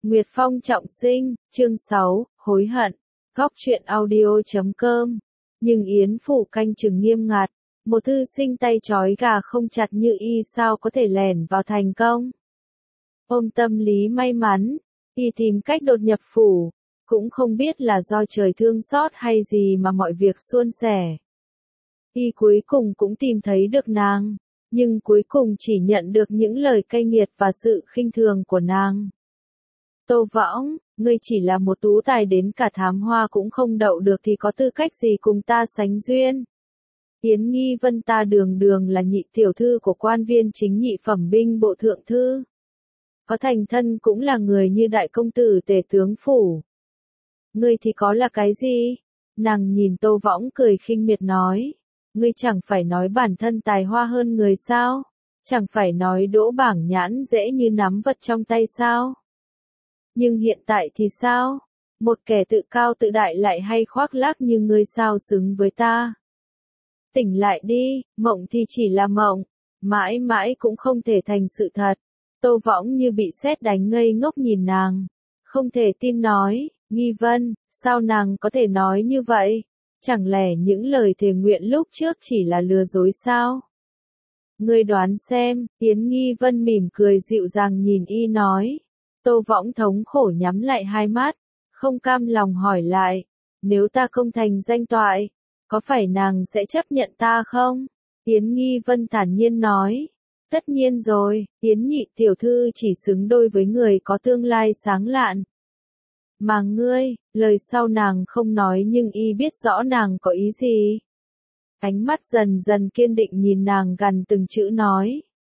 Nguyệt Phong trọng sinh, chương 6, hối hận. Góc truyện audio.com. Nhưng Yến Phủ canh chừng nghiêm ngặt, một thư sinh tay trói gà không chặt như y sao có thể lẻn vào thành công. Ôm tâm lý may mắn, y tìm cách đột nhập phủ, cũng không biết là do trời thương xót hay gì mà mọi việc suôn sẻ. Y cuối cùng cũng tìm thấy được nàng, nhưng cuối cùng chỉ nhận được những lời cay nghiệt và sự khinh thường của nàng. Tô Võng, ngươi chỉ là một tú tài đến cả thám hoa cũng không đậu được thì có tư cách gì cùng ta sánh duyên. Yến Nghi Vân ta đường đường là nhị tiểu thư của quan viên chính nhị phẩm binh bộ thượng thư. Có thành thân cũng là người như đại công tử tể tướng phủ. Ngươi thì có là cái gì? Nàng nhìn Tô Võng cười khinh miệt nói. Ngươi chẳng phải nói bản thân tài hoa hơn người sao? Chẳng phải nói đỗ bảng nhãn dễ như nắm vật trong tay sao? Nhưng hiện tại thì sao? Một kẻ tự cao tự đại lại hay khoác lác như ngươi sao xứng với ta? Tỉnh lại đi, mộng thì chỉ là mộng, mãi mãi cũng không thể thành sự thật. Tô Võng như bị sét đánh ngây ngốc nhìn nàng, không thể tin nói, Nghi Vân, sao nàng có thể nói như vậy? Chẳng lẽ những lời thề nguyện lúc trước chỉ là lừa dối sao? Ngươi đoán xem, Yến Nghi Vân mỉm cười dịu dàng nhìn y nói. Tô Võng thống khổ nhắm lại hai mắt, không cam lòng hỏi lại, nếu ta không thành danh toại, có phải nàng sẽ chấp nhận ta không? Yến Nghi Vân thản nhiên nói, tất nhiên rồi, Yến nhị tiểu thư chỉ xứng đôi với người có tương lai sáng lạn. Mà ngươi, lời sau nàng không nói nhưng y biết rõ nàng có ý gì. Ánh mắt dần dần kiên định nhìn nàng gần từng chữ nói.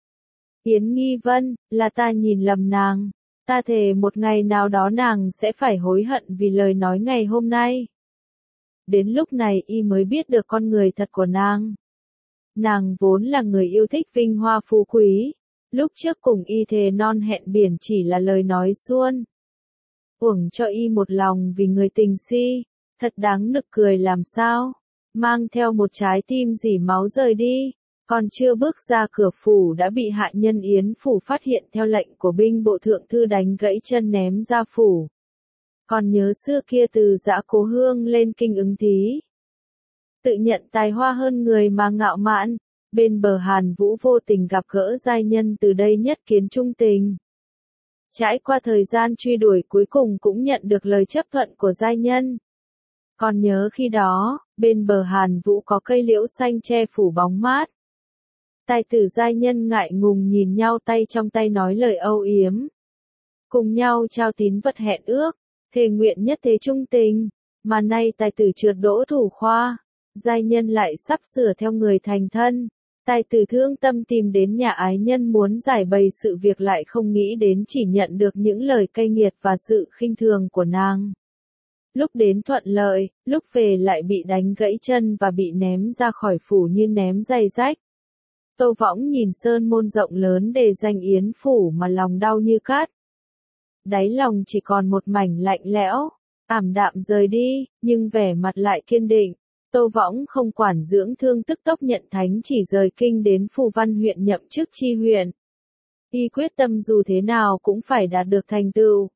Yến Nghi Vân, là ta nhìn lầm nàng. Ta thề một ngày nào đó nàng sẽ phải hối hận vì lời nói ngày hôm nay. Đến lúc này y mới biết được con người thật của nàng. Nàng vốn là người yêu thích vinh hoa phú quý. Lúc trước cùng y thề non hẹn biển chỉ là lời nói suông. Uổng cho y một lòng vì người tình si. Thật đáng nực cười làm sao. Mang theo một trái tim dỉ máu rời đi. Còn chưa bước ra cửa phủ đã bị hạ nhân Yến Phủ phát hiện theo lệnh của binh bộ thượng thư đánh gãy chân ném ra phủ. Còn nhớ xưa kia từ Dã Cố Hương lên Kinh Ứng Thí. Tự nhận tài hoa hơn người mà ngạo mạn, bên bờ Hàn Vũ vô tình gặp gỡ giai nhân từ đây nhất kiến trung tình. Trải qua thời gian truy đuổi cuối cùng cũng nhận được lời chấp thuận của giai nhân. Còn nhớ khi đó, bên bờ Hàn Vũ có cây liễu xanh che phủ bóng mát. Tài tử giai nhân ngại ngùng nhìn nhau tay trong tay nói lời âu yếm. Cùng nhau trao tín vật hẹn ước, thề nguyện nhất thế trung tình, mà nay tài tử trượt đỗ thủ khoa, giai nhân lại sắp sửa theo người thành thân. Tài tử thương tâm tìm đến nhà ái nhân muốn giải bày sự việc lại không nghĩ đến chỉ nhận được những lời cay nghiệt và sự khinh thường của nàng. Lúc đến thuận lợi, lúc về lại bị đánh gãy chân và bị ném ra khỏi phủ như ném giày rách. Tô Võng nhìn sơn môn rộng lớn để danh Yến Phủ mà lòng đau như cát. Đáy lòng chỉ còn một mảnh lạnh lẽo, ảm đạm rời đi, nhưng vẻ mặt lại kiên định. Tô Võng không quản dưỡng thương tức tốc nhận thánh chỉ rời kinh đến Phù Văn huyện nhậm chức tri huyện. Y quyết tâm dù thế nào cũng phải đạt được thành tựu.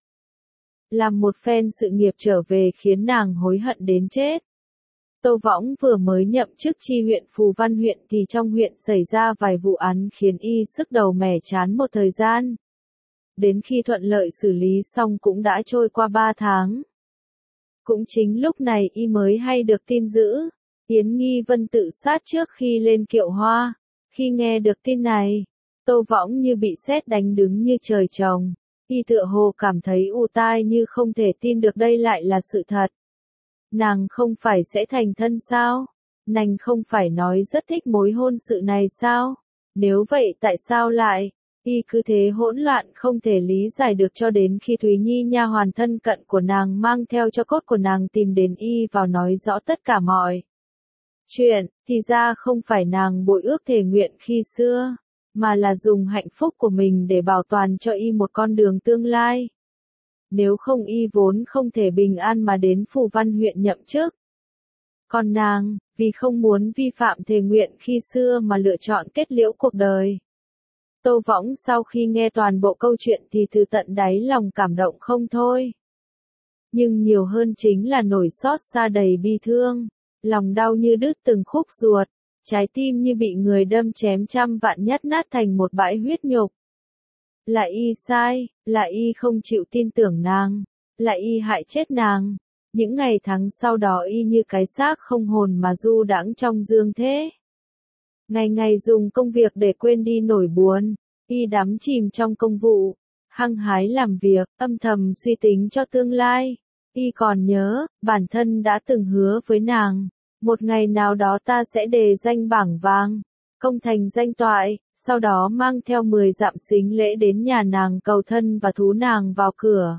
Làm một phen sự nghiệp trở về khiến nàng hối hận đến chết. Tô Võng vừa mới nhậm chức tri huyện Phù Văn huyện thì trong huyện xảy ra vài vụ án khiến y sức đầu mẻ chán một thời gian. Đến khi thuận lợi xử lý xong cũng đã trôi qua 3 tháng. Cũng chính lúc này y mới hay được tin dữ, Yến Nghi Vân tự sát trước khi lên kiệu hoa. Khi nghe được tin này, Tô Võng như bị sét đánh đứng như trời trồng. Y tựa hồ cảm thấy u tai như không thể tin được đây lại là sự thật. Nàng không phải sẽ thành thân sao? Nàng không phải nói rất thích mối hôn sự này sao? Nếu vậy tại sao lại? Y cứ thế hỗn loạn không thể lý giải được cho đến khi Thúy Nhi nha hoàn thân cận của nàng mang theo cho cốt của nàng tìm đến y vào nói rõ tất cả mọi chuyện, thì ra không phải nàng bội ước thề nguyện khi xưa, mà là dùng hạnh phúc của mình để bảo toàn cho y một con đường tương lai. Nếu không y vốn không thể bình an mà đến Phù Văn huyện nhậm chức. Còn nàng, vì không muốn vi phạm thề nguyện khi xưa mà lựa chọn kết liễu cuộc đời. Tô Võng sau khi nghe toàn bộ câu chuyện thì từ tận đáy lòng cảm động không thôi. Nhưng nhiều hơn chính là nỗi xót xa đầy bi thương, lòng đau như đứt từng khúc ruột, trái tim như bị người đâm chém trăm vạn nhát nát thành một bãi huyết nhục. Là y sai, là y không chịu tin tưởng nàng, là y hại chết nàng. Những ngày tháng sau đó y như cái xác không hồn mà du đãng trong dương thế. Ngày ngày dùng công việc để quên đi nỗi buồn, y đắm chìm trong công vụ, hăng hái làm việc, âm thầm suy tính cho tương lai. Y còn nhớ, bản thân đã từng hứa với nàng, một ngày nào đó ta sẽ đề danh bảng vàng, công thành danh toại, sau đó mang theo 10 dặm sính lễ đến nhà nàng cầu thân và thú nàng vào cửa.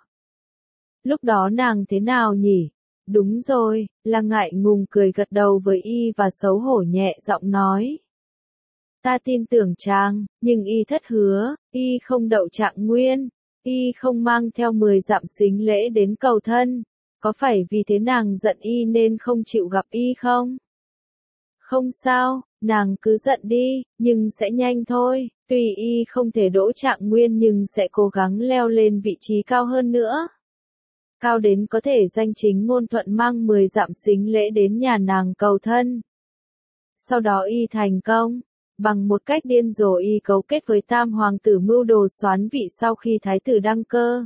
Lúc đó nàng thế nào nhỉ? Đúng rồi, là ngại ngùng cười gật đầu với y và xấu hổ nhẹ giọng nói. Ta tin tưởng chàng, nhưng y thất hứa, y không đậu trạng nguyên, y không mang theo 10 dặm sính lễ đến cầu thân. Có phải vì thế nàng giận y nên không chịu gặp y không? Không sao, nàng cứ giận đi, nhưng sẽ nhanh thôi, tuy y không thể đỗ trạng nguyên nhưng sẽ cố gắng leo lên vị trí cao hơn nữa. Cao đến có thể danh chính ngôn thuận mang 10 dặm sính lễ đến nhà nàng cầu thân. Sau đó y thành công, bằng một cách điên rồ y cấu kết với Tam Hoàng tử mưu đồ soán vị sau khi Thái tử đăng cơ.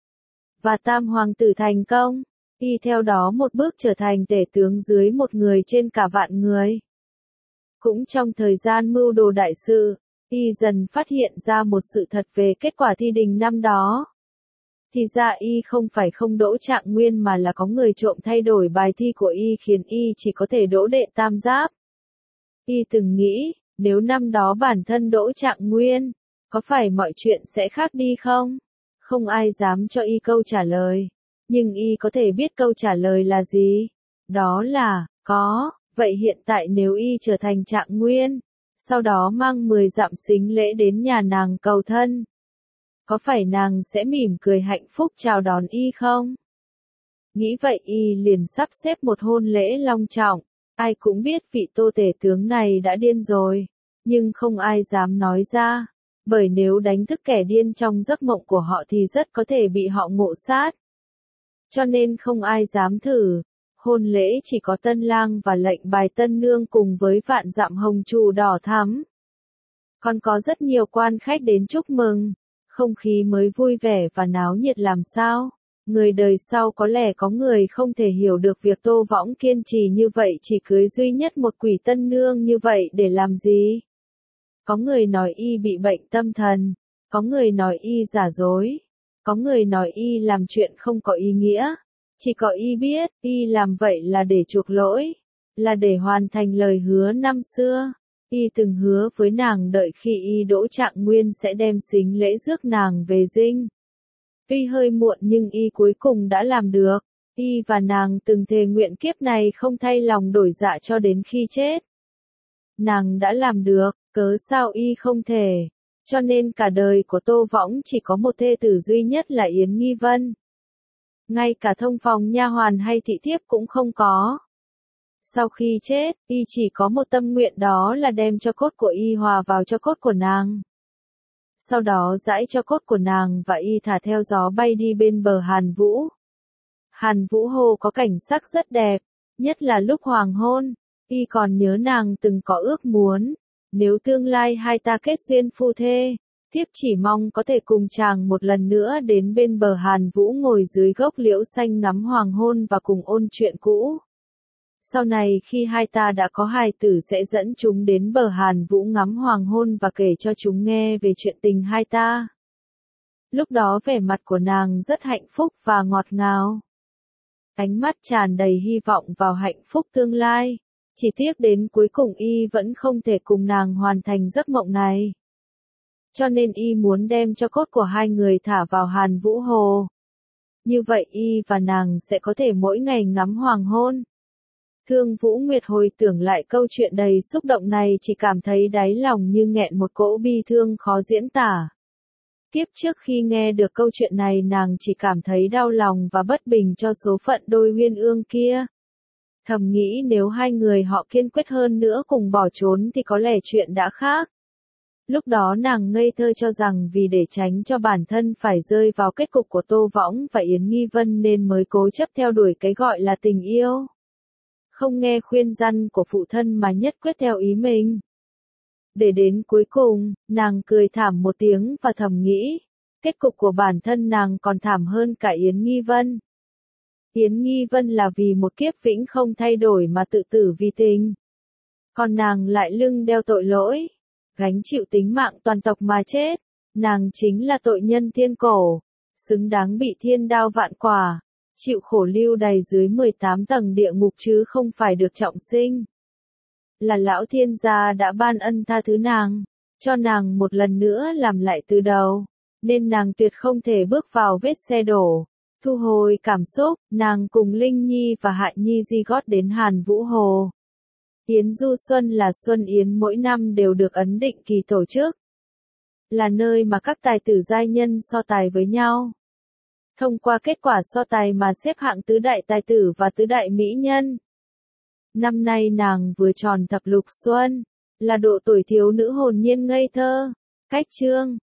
Và Tam Hoàng tử thành công, y theo đó một bước trở thành tể tướng dưới một người trên cả vạn người. Cũng trong thời gian mưu đồ đại sự, y dần phát hiện ra một sự thật về kết quả thi đình năm đó. Thì ra y không phải không đỗ trạng nguyên mà là có người trộm thay đổi bài thi của y khiến y chỉ có thể đỗ đệ tam giáp. Y từng nghĩ, nếu năm đó bản thân đỗ trạng nguyên, có phải mọi chuyện sẽ khác đi không? Không ai dám cho y câu trả lời. Nhưng y có thể biết câu trả lời là gì? Đó là, có. Vậy hiện tại nếu y trở thành trạng nguyên, sau đó mang 10 dặm sính lễ đến nhà nàng cầu thân, có phải nàng sẽ mỉm cười hạnh phúc chào đón y không? Nghĩ vậy y liền sắp xếp một hôn lễ long trọng. Ai cũng biết vị Tô tể tướng này đã điên rồi, nhưng không ai dám nói ra, bởi nếu đánh thức kẻ điên trong giấc mộng của họ thì rất có thể bị họ ngộ sát. Cho nên không ai dám thử. Hôn lễ chỉ có tân lang và lệnh bài tân nương cùng với vạn dặm hồng trụ đỏ thắm. Còn có rất nhiều quan khách đến chúc mừng, không khí mới vui vẻ và náo nhiệt làm sao. Người đời sau có lẽ có người không thể hiểu được việc Tô Võng kiên trì như vậy chỉ cưới duy nhất một quỷ tân nương như vậy để làm gì. Có người nói y bị bệnh tâm thần, có người nói y giả dối, có người nói y làm chuyện không có ý nghĩa. Chỉ có y biết, y làm vậy là để chuộc lỗi, là để hoàn thành lời hứa năm xưa. Y từng hứa với nàng đợi khi y đỗ trạng nguyên sẽ đem sính lễ rước nàng về dinh. Tuy hơi muộn nhưng y cuối cùng đã làm được. Y và nàng từng thề nguyện kiếp này không thay lòng đổi dạ cho đến khi chết. Nàng đã làm được, cớ sao y không thể. Cho nên cả đời của Tô Võng chỉ có một thê tử duy nhất là Yến Nghi Vân. Ngay cả thông phòng nha hoàn hay thị thiếp cũng không có. Sau khi chết, y chỉ có một tâm nguyện đó là đem cho cốt của y hòa vào cho cốt của nàng. Sau đó giãi cho cốt của nàng và y thả theo gió bay đi bên bờ Hàn Vũ. Hàn Vũ Hồ có cảnh sắc rất đẹp, nhất là lúc hoàng hôn. Y còn nhớ nàng từng có ước muốn, nếu tương lai hai ta kết duyên phu thê, thiếp chỉ mong có thể cùng chàng một lần nữa đến bên bờ Hàn Vũ ngồi dưới gốc liễu xanh ngắm hoàng hôn và cùng ôn chuyện cũ. Sau này khi hai ta đã có hài tử sẽ dẫn chúng đến bờ Hàn Vũ ngắm hoàng hôn và kể cho chúng nghe về chuyện tình hai ta. Lúc đó vẻ mặt của nàng rất hạnh phúc và ngọt ngào. Ánh mắt tràn đầy hy vọng vào hạnh phúc tương lai. Chỉ tiếc đến cuối cùng y vẫn không thể cùng nàng hoàn thành giấc mộng này. Cho nên y muốn đem cho cốt của hai người thả vào Hàn Vũ Hồ. Như vậy y và nàng sẽ có thể mỗi ngày ngắm hoàng hôn. Thương Vũ Nguyệt hồi tưởng lại câu chuyện đầy xúc động này chỉ cảm thấy đáy lòng như nghẹn một cỗ bi thương khó diễn tả. Tiếp trước khi nghe được câu chuyện này nàng chỉ cảm thấy đau lòng và bất bình cho số phận đôi uyên ương kia. Thầm nghĩ nếu hai người họ kiên quyết hơn nữa cùng bỏ trốn thì có lẽ chuyện đã khác. Lúc đó nàng ngây thơ cho rằng vì để tránh cho bản thân phải rơi vào kết cục của Tô Võng và Yến Nghi Vân nên mới cố chấp theo đuổi cái gọi là tình yêu. Không nghe khuyên răn của phụ thân mà nhất quyết theo ý mình. Để đến cuối cùng, nàng cười thảm một tiếng và thầm nghĩ, kết cục của bản thân nàng còn thảm hơn cả Yến Nghi Vân. Yến Nghi Vân là vì một kiếp vĩnh không thay đổi mà tự tử vì tình. Còn nàng lại lưng đeo tội lỗi, gánh chịu tính mạng toàn tộc mà chết. Nàng chính là tội nhân thiên cổ, xứng đáng bị thiên đao vạn quả, chịu khổ lưu đày dưới 18 tầng địa ngục chứ không phải được trọng sinh. Là lão thiên gia đã ban ân tha thứ nàng, cho nàng một lần nữa làm lại từ đầu, nên nàng tuyệt không thể bước vào vết xe đổ. Thu hồi cảm xúc, nàng cùng Linh Nhi và Hạ Nhi di gót đến Hàn Vũ Hồ. Yến Du Xuân là Xuân Yến mỗi năm đều được ấn định kỳ tổ chức. Là nơi mà các tài tử giai nhân so tài với nhau. Thông qua kết quả so tài mà xếp hạng tứ đại tài tử và tứ đại mỹ nhân. Năm nay nàng vừa tròn thập lục xuân, là độ tuổi thiếu nữ hồn nhiên ngây thơ. Cách chương